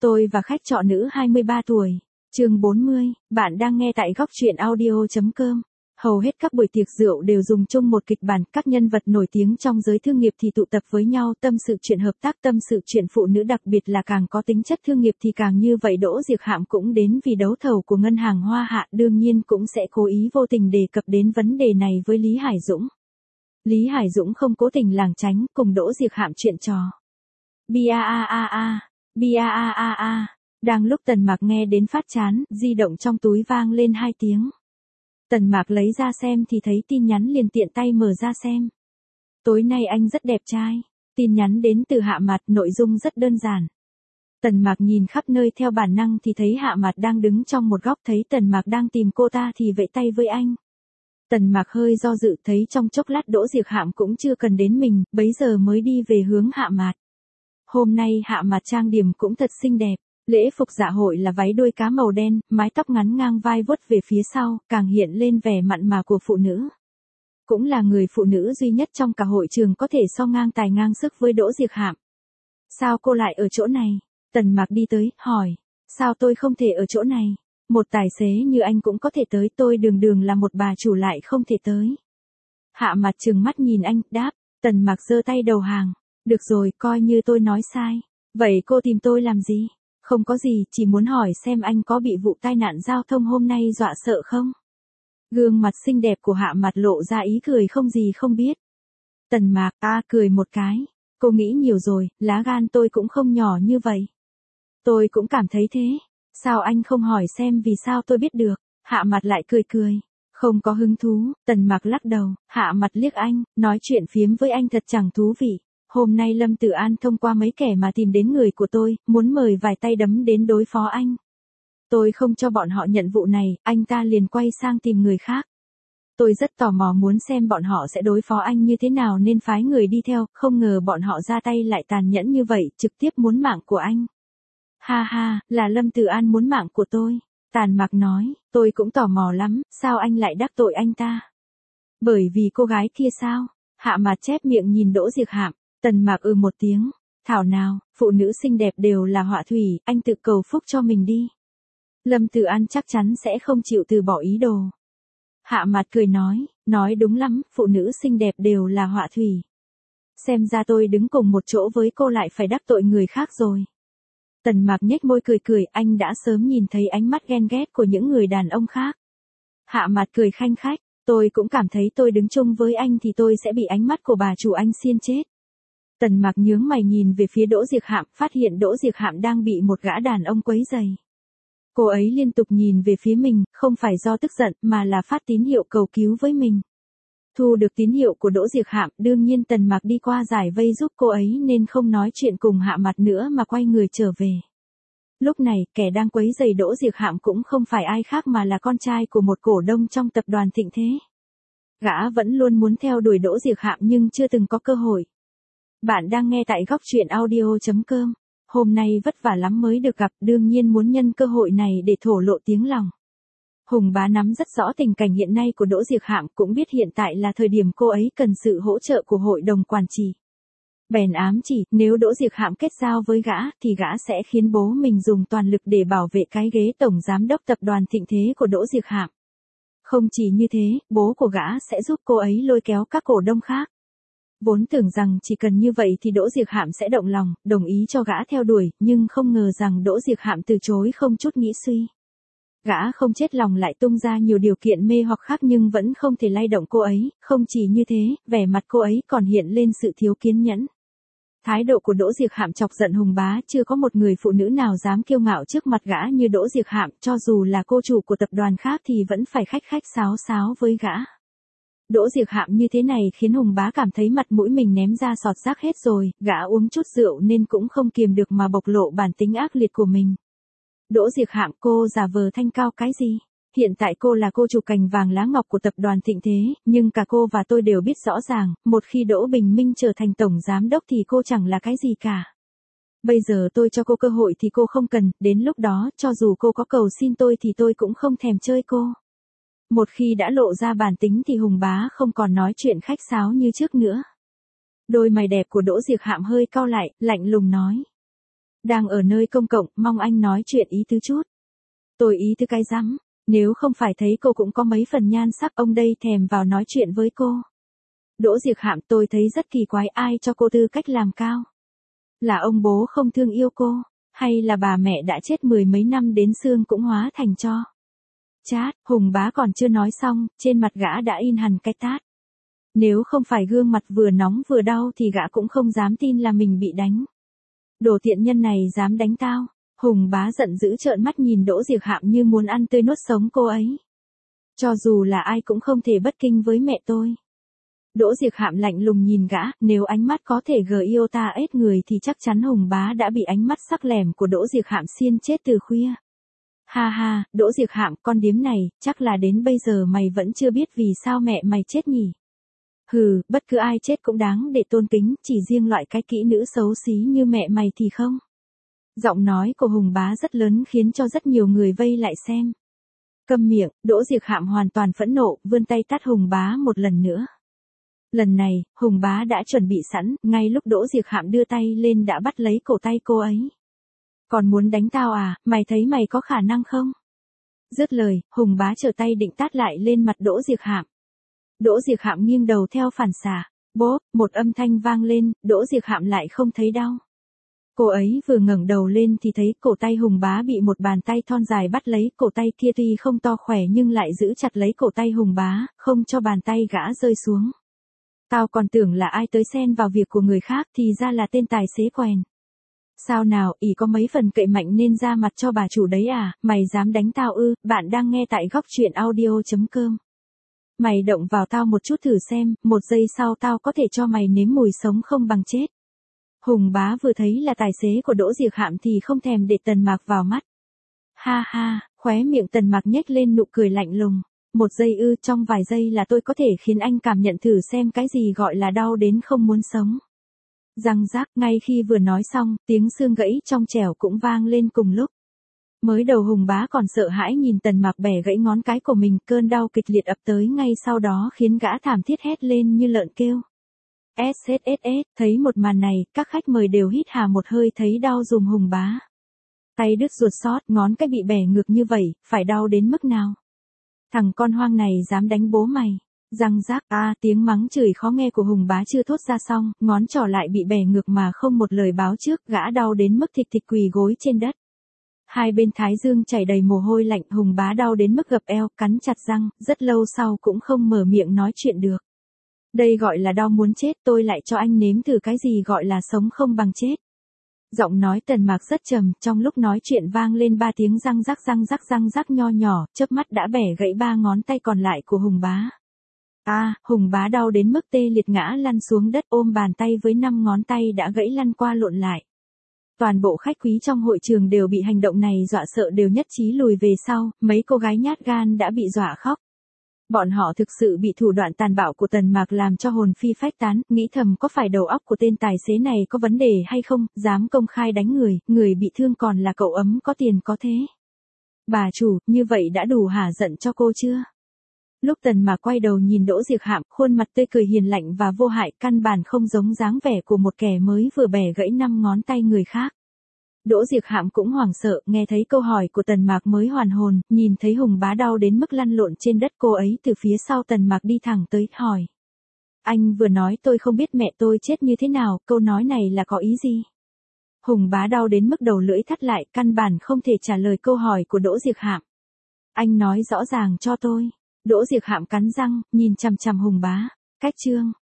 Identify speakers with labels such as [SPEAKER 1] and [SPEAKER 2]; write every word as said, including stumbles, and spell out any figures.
[SPEAKER 1] Tôi và khách trọ nữ hai mươi ba tuổi. Chương bốn mươi, bạn đang nghe tại góc truyện audio chấm com. Hầu hết các buổi tiệc rượu đều dùng chung một kịch bản, các nhân vật nổi tiếng trong giới thương nghiệp thì tụ tập với nhau tâm sự chuyện hợp tác, tâm sự chuyện phụ nữ, đặc biệt là càng có tính chất thương nghiệp thì càng như vậy. Đỗ Diệc Hạm cũng đến vì đấu thầu của ngân hàng Hoa Hạ, đương nhiên cũng sẽ cố ý vô tình đề cập đến vấn đề này với Lý Hải Dũng. Lý Hải Dũng không cố tình lảng tránh, cùng Đỗ Diệc Hạm chuyện trò. Bia a a a, bia a a a. Đang lúc Tần Mạc nghe đến phát chán, di động trong túi vang lên hai tiếng. Tần Mạc lấy ra xem thì thấy tin nhắn, liền tiện tay mở ra xem. Tối nay anh rất đẹp trai. Tin nhắn đến từ Hạ Mạt, nội dung rất đơn giản. Tần Mạc nhìn khắp nơi theo bản năng thì thấy Hạ Mạt đang đứng trong một góc, thấy Tần Mạc đang tìm cô ta thì vẫy tay với anh. Tần Mạc hơi do dự, thấy trong chốc lát Đỗ Diệc Hạm cũng chưa cần đến mình, bấy giờ mới đi về hướng Hạ Mạt. Hôm nay Hạ Mạt trang điểm cũng thật xinh đẹp. Lễ phục dạ hội là váy đuôi cá màu đen, mái tóc ngắn ngang vai vuốt về phía sau, càng hiện lên vẻ mặn mà của phụ nữ. Cũng là người phụ nữ duy nhất trong cả hội trường có thể so ngang tài ngang sức với Đỗ Diệc Hạm. Sao cô lại ở chỗ này? Tần Mạc đi tới, hỏi. Sao tôi không thể ở chỗ này? Một tài xế như anh cũng có thể tới, tôi đường đường là một bà chủ lại không thể tới. Hạ Mạt trừng mắt nhìn anh, đáp. Tần Mạc giơ tay đầu hàng. Được rồi, coi như tôi nói sai. Vậy cô tìm tôi làm gì? Không có gì, chỉ muốn hỏi xem anh có bị vụ tai nạn giao thông hôm nay dọa sợ không? Gương mặt xinh đẹp của Hạ Mạt lộ ra ý cười không gì không biết. Tần Mạc, a cười một cái. Cô nghĩ nhiều rồi, lá gan tôi cũng không nhỏ như vậy. Tôi cũng cảm thấy thế. Sao anh không hỏi xem vì sao tôi biết được? Hạ Mạt lại cười cười. Không có hứng thú. Tần Mạc lắc đầu. Hạ Mạt liếc anh, nói chuyện phiếm với anh thật chẳng thú vị. Hôm nay Lâm Tử An thông qua mấy kẻ mà tìm đến người của tôi, muốn mời vài tay đấm đến đối phó anh. Tôi không cho bọn họ nhận vụ này, anh ta liền quay sang tìm người khác. Tôi rất tò mò muốn xem bọn họ sẽ đối phó anh như thế nào nên phái người đi theo, không ngờ bọn họ ra tay lại tàn nhẫn như vậy, trực tiếp muốn mạng của anh. Ha ha, là Lâm Tử An muốn mạng của tôi. Tàn Mạc nói, tôi cũng tò mò lắm, sao anh lại đắc tội anh ta? Bởi vì cô gái kia sao? Hạ Mạt chép miệng nhìn Đỗ Diệc Hạm. Tần Mạc ừ một tiếng. Thảo nào, phụ nữ xinh đẹp đều là họa thủy, anh tự cầu phúc cho mình đi. Lâm Tử An chắc chắn sẽ không chịu từ bỏ ý đồ. Hạ Mạt cười nói, nói đúng lắm, phụ nữ xinh đẹp đều là họa thủy. Xem ra tôi đứng cùng một chỗ với cô lại phải đắc tội người khác rồi. Tần Mạc nhếch môi cười cười, anh đã sớm nhìn thấy ánh mắt ghen ghét của những người đàn ông khác. Hạ Mạt cười khanh khách, tôi cũng cảm thấy tôi đứng chung với anh thì tôi sẽ bị ánh mắt của bà chủ anh xiên chết. Tần Mạc nhướng mày nhìn về phía Đỗ Diệc Hạm, phát hiện Đỗ Diệc Hạm đang bị một gã đàn ông quấy rầy. Cô ấy liên tục nhìn về phía mình, không phải do tức giận mà là phát tín hiệu cầu cứu với mình. Thu được tín hiệu của Đỗ Diệc Hạm, đương nhiên Tần Mạc đi qua giải vây giúp cô ấy nên không nói chuyện cùng Hạ Mạt nữa mà quay người trở về. Lúc này, kẻ đang quấy rầy Đỗ Diệc Hạm cũng không phải ai khác mà là con trai của một cổ đông trong tập đoàn Thịnh Thế. Gã vẫn luôn muốn theo đuổi Đỗ Diệc Hạm nhưng chưa từng có cơ hội. Bạn đang nghe tại góc truyện audio chấm com. Hôm nay vất vả lắm mới được gặp, đương nhiên muốn nhân cơ hội này để thổ lộ tiếng lòng. Hùng Bá nắm rất rõ tình cảnh hiện nay của Đỗ Diệc Hạm, cũng biết hiện tại là thời điểm cô ấy cần sự hỗ trợ của hội đồng quản trị. Bèn ám chỉ, nếu Đỗ Diệc Hạm kết giao với gã, thì gã sẽ khiến bố mình dùng toàn lực để bảo vệ cái ghế tổng giám đốc tập đoàn Thịnh Thế của Đỗ Diệc Hạm. Không chỉ như thế, bố của gã sẽ giúp cô ấy lôi kéo các cổ đông khác. Vốn tưởng rằng chỉ cần như vậy thì Đỗ Diệc Hạm sẽ động lòng, đồng ý cho gã theo đuổi, nhưng không ngờ rằng Đỗ Diệc Hạm từ chối không chút nghĩ suy. Gã không chết lòng lại tung ra nhiều điều kiện mê hoặc khác nhưng vẫn không thể lay động cô ấy, không chỉ như thế, vẻ mặt cô ấy còn hiện lên sự thiếu kiên nhẫn. Thái độ của Đỗ Diệc Hạm chọc giận Hùng Bá, chưa có một người phụ nữ nào dám kiêu ngạo trước mặt gã như Đỗ Diệc Hạm, cho dù là cô chủ của tập đoàn khác thì vẫn phải khách khách sáo sáo với gã. Đỗ Diệc Hạm như thế này khiến Hùng Bá cảm thấy mặt mũi mình ném ra sọt rác hết rồi, gã uống chút rượu nên cũng không kiềm được mà bộc lộ bản tính ác liệt của mình. Đỗ Diệc Hạm, cô giả vờ thanh cao cái gì? Hiện tại cô là cô chủ cành vàng lá ngọc của tập đoàn Thịnh Thế, nhưng cả cô và tôi đều biết rõ ràng, một khi Đỗ Bình Minh trở thành tổng giám đốc thì cô chẳng là cái gì cả. Bây giờ tôi cho cô cơ hội thì cô không cần, đến lúc đó, cho dù cô có cầu xin tôi thì tôi cũng không thèm chơi cô. Một khi đã lộ ra bản tính thì Hùng Bá không còn nói chuyện khách sáo như trước nữa. Đôi mày đẹp của Đỗ Diệc Hạm hơi cau lại, lạnh lùng nói. Đang ở nơi công cộng, mong anh nói chuyện ý tứ chút. Tôi ý tứ cái rắm, nếu không phải thấy cô cũng có mấy phần nhan sắc, ông đây thèm vào nói chuyện với cô. Đỗ Diệc Hạm, tôi thấy rất kỳ quái, ai cho cô tư cách làm cao? Là ông bố không thương yêu cô, hay là bà mẹ đã chết mười mấy năm đến xương cũng hóa thành tro? Chát, Hùng Bá còn chưa nói xong, trên mặt gã đã in hằn cái tát. Nếu không phải gương mặt vừa nóng vừa đau thì gã cũng không dám tin là mình bị đánh. Đồ tiện nhân này dám đánh tao. Hùng Bá giận dữ trợn mắt nhìn Đỗ Diệc Hạm như muốn ăn tươi nuốt sống cô ấy. Cho dù là ai cũng không thể bất kinh với mẹ tôi. Đỗ Diệc Hạm lạnh lùng nhìn gã, nếu ánh mắt có thể gờ yêu ta ết người thì chắc chắn Hùng Bá đã bị ánh mắt sắc lẻm của Đỗ Diệc Hạm xiên chết từ khuya. Ha ha, Đỗ Diệc Hạm, con điếm này, chắc là đến bây giờ mày vẫn chưa biết vì sao mẹ mày chết nhỉ? Hừ, bất cứ ai chết cũng đáng để tôn kính, chỉ riêng loại cái kỹ nữ xấu xí như mẹ mày thì không. Giọng nói của Hùng Bá rất lớn khiến cho rất nhiều người vây lại xem. Câm miệng, Đỗ Diệc Hạm hoàn toàn phẫn nộ, vươn tay tát Hùng Bá một lần nữa. Lần này, Hùng Bá đã chuẩn bị sẵn, ngay lúc Đỗ Diệc Hạm đưa tay lên đã bắt lấy cổ tay cô ấy. Còn muốn đánh tao à, mày thấy mày có khả năng không? Dứt lời, Hùng Bá trở tay định tát lại lên mặt Đỗ Diệc Hạm. Đỗ Diệc Hạm nghiêng đầu theo phản xạ, bốp, một âm thanh vang lên, Đỗ Diệc Hạm lại không thấy đau. Cô ấy vừa ngẩng đầu lên thì thấy cổ tay Hùng Bá bị một bàn tay thon dài bắt lấy, cổ tay kia tuy không to khỏe nhưng lại giữ chặt lấy cổ tay Hùng Bá, không cho bàn tay gã rơi xuống. Tao còn tưởng là ai tới xen vào việc của người khác thì ra là tên tài xế quèn. Sao nào, ỷ có mấy phần cậy mạnh nên ra mặt cho bà chủ đấy à, mày dám đánh tao ư? Bạn đang nghe tại góc truyện audio chấm com. Mày động vào tao một chút thử xem, một giây sau tao có thể cho mày nếm mùi sống không bằng chết. Hùng Bá vừa thấy là tài xế của Đỗ Diệc Hạm thì không thèm để Tần Mạc vào mắt. Ha ha, khóe miệng Tần Mạc nhếch lên nụ cười lạnh lùng. Một giây ư, trong vài giây là tôi có thể khiến anh cảm nhận thử xem cái gì gọi là đau đến không muốn sống. Răng rác, ngay khi vừa nói xong, tiếng xương gãy trong trẻo cũng vang lên cùng lúc. Mới đầu Hùng Bá còn sợ hãi nhìn Tần Mạc bẻ gãy ngón cái của mình, cơn đau kịch liệt ập tới ngay sau đó khiến gã thảm thiết hét lên như lợn kêu. ét ét ét ét, thấy một màn này, các khách mời đều hít hà một hơi thấy đau dùm Hùng Bá. Tay đứt ruột sót, ngón cái bị bẻ ngược như vậy, phải đau đến mức nào? Thằng con hoang này dám đánh bố mày. Răng rác, a à, tiếng mắng chửi khó nghe của Hùng Bá chưa thốt ra xong, ngón trỏ lại bị bẻ ngược mà không một lời báo trước, gã đau đến mức thịt thịt quỳ gối trên đất. Hai bên thái dương chảy đầy mồ hôi lạnh, Hùng Bá đau đến mức gập eo, cắn chặt răng, rất lâu sau cũng không mở miệng nói chuyện được. Đây gọi là đau muốn chết, tôi lại cho anh nếm thử cái gì gọi là sống không bằng chết. Giọng nói Tần Mạc rất trầm, trong lúc nói chuyện vang lên ba tiếng răng rắc răng rắc răng rắc nho nhỏ, chớp mắt đã bẻ gãy ba ngón tay còn lại của Hùng Bá. A, à, Hùng Bá đau đến mức tê liệt ngã lăn xuống đất, ôm bàn tay với năm ngón tay đã gãy lăn qua lộn lại. Toàn bộ khách quý trong hội trường đều bị hành động này dọa sợ, đều nhất trí lùi về sau, mấy cô gái nhát gan đã bị dọa khóc. Bọn họ thực sự bị thủ đoạn tàn bạo của Tần Mạc làm cho hồn phi phách tán, nghĩ thầm có phải đầu óc của tên tài xế này có vấn đề hay không, dám công khai đánh người, người bị thương còn là cậu ấm có tiền có thế. Bà chủ, như vậy đã đủ hả giận cho cô chưa? Lúc Tần Mạc quay đầu nhìn Đỗ Diệc Hạm, khuôn mặt tươi cười hiền lạnh và vô hại, căn bản không giống dáng vẻ của một kẻ mới vừa bẻ gãy năm ngón tay người khác. Đỗ Diệc Hạm cũng hoảng sợ, nghe thấy câu hỏi của Tần Mạc mới hoàn hồn, nhìn thấy Hùng Bá đau đến mức lăn lộn trên đất, cô ấy từ phía sau Tần Mạc đi thẳng tới, hỏi. Anh vừa nói tôi không biết mẹ tôi chết như thế nào, câu nói này là có ý gì? Hùng Bá đau đến mức đầu lưỡi thắt lại, căn bản không thể trả lời câu hỏi của Đỗ Diệc Hạm. Anh nói rõ ràng cho tôi. Đỗ Diệc Hạm cắn răng, nhìn chằm chằm Hùng Bá. Cách chương.